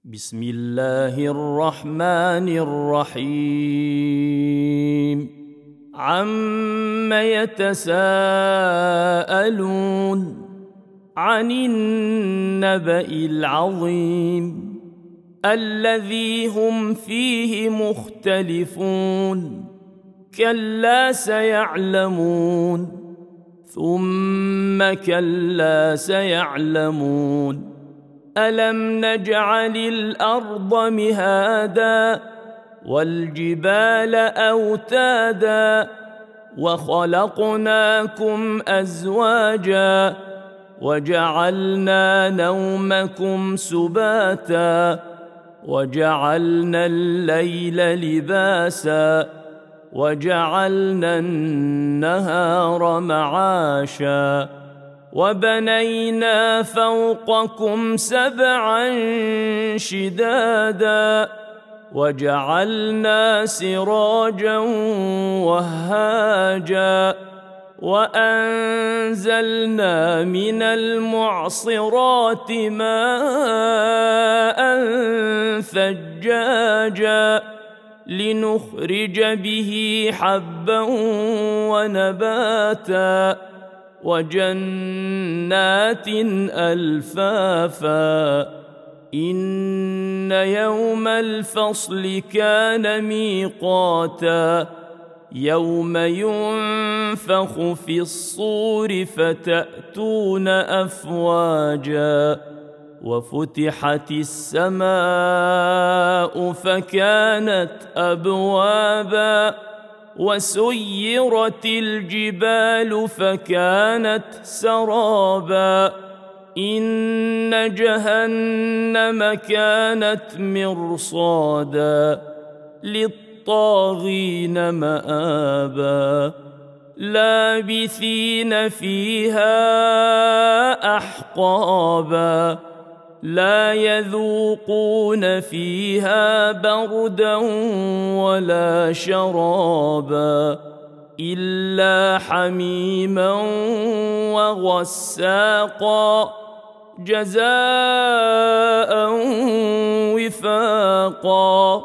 بسم الله الرحمن الرحيم عم يتساءلون عن النبأ العظيم الذي هم فيه مختلفون كلا سيعلمون ثم كلا سيعلمون ألم نجعل الأرض مهادا والجبال أوتادا وخلقناكم أزواجا وجعلنا نومكم سباتا وجعلنا الليل لباسا وجعلنا النهار معاشا وبنينا فوقكم سبعا شدادا وجعلنا سراجا وهاجا وأنزلنا من المعصرات ماء ثجاجا لنخرج به حبا ونباتا وجنات ألفافا إن يوم الفصل كان ميقاتا يوم ينفخ في الصور فتأتون أفواجا وفتحت السماء فكانت أبوابا وسيرت الجبال فكانت سرابا إن جهنم كانت مرصادا للطاغين مآبا لابثين فيها أحقابا لا يذوقون فيها بردا ولا شرابا إلا حميما وغساقا جزاء وفاقا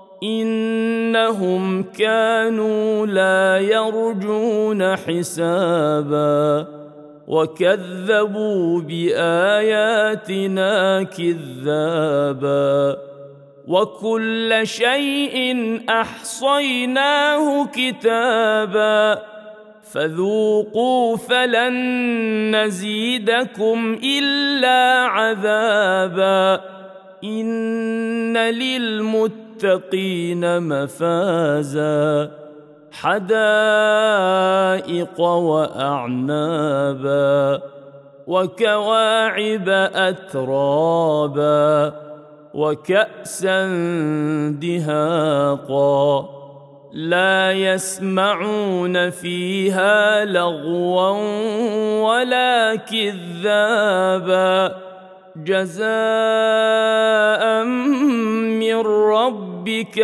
إنهم كانوا لا يرجون حسابا وكذبوا بآياتنا كذابا وكل شيء أحصيناه كتابا فذوقوا فلن نزيدكم إلا عذابا إن للمتقين مفازا حدائق وأعنابا وكواعب أترابا وكأسا دهاقا لا يسمعون فيها لغوا ولا كذابا جزاء من ربك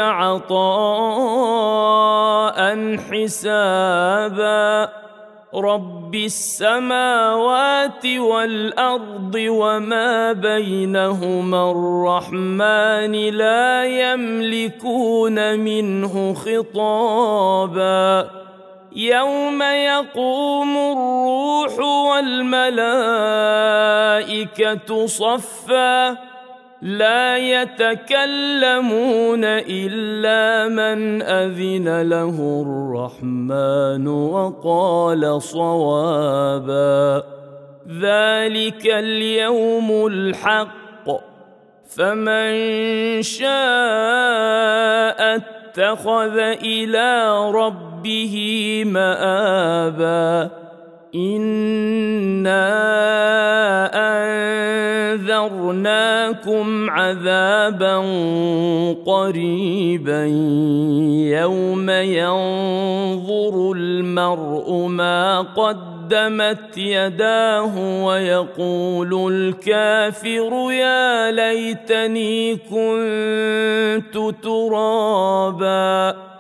عطاء حسابا رب السماوات والأرض وما بينهما الرحمن لا يملكون منه خطابا يوم يقوم الروح والملائكة صفا لا يتكلمون إلا من أذن له الرحمن وقال صوابا ذلك اليوم الحق فمن شاء اتخذ إلى ربه مآبا إنا أنذرناكم عذابا قريبا يوم ينظر المرء ما قدمت يداه ويقول الكافر يا ليتني كنت ترابا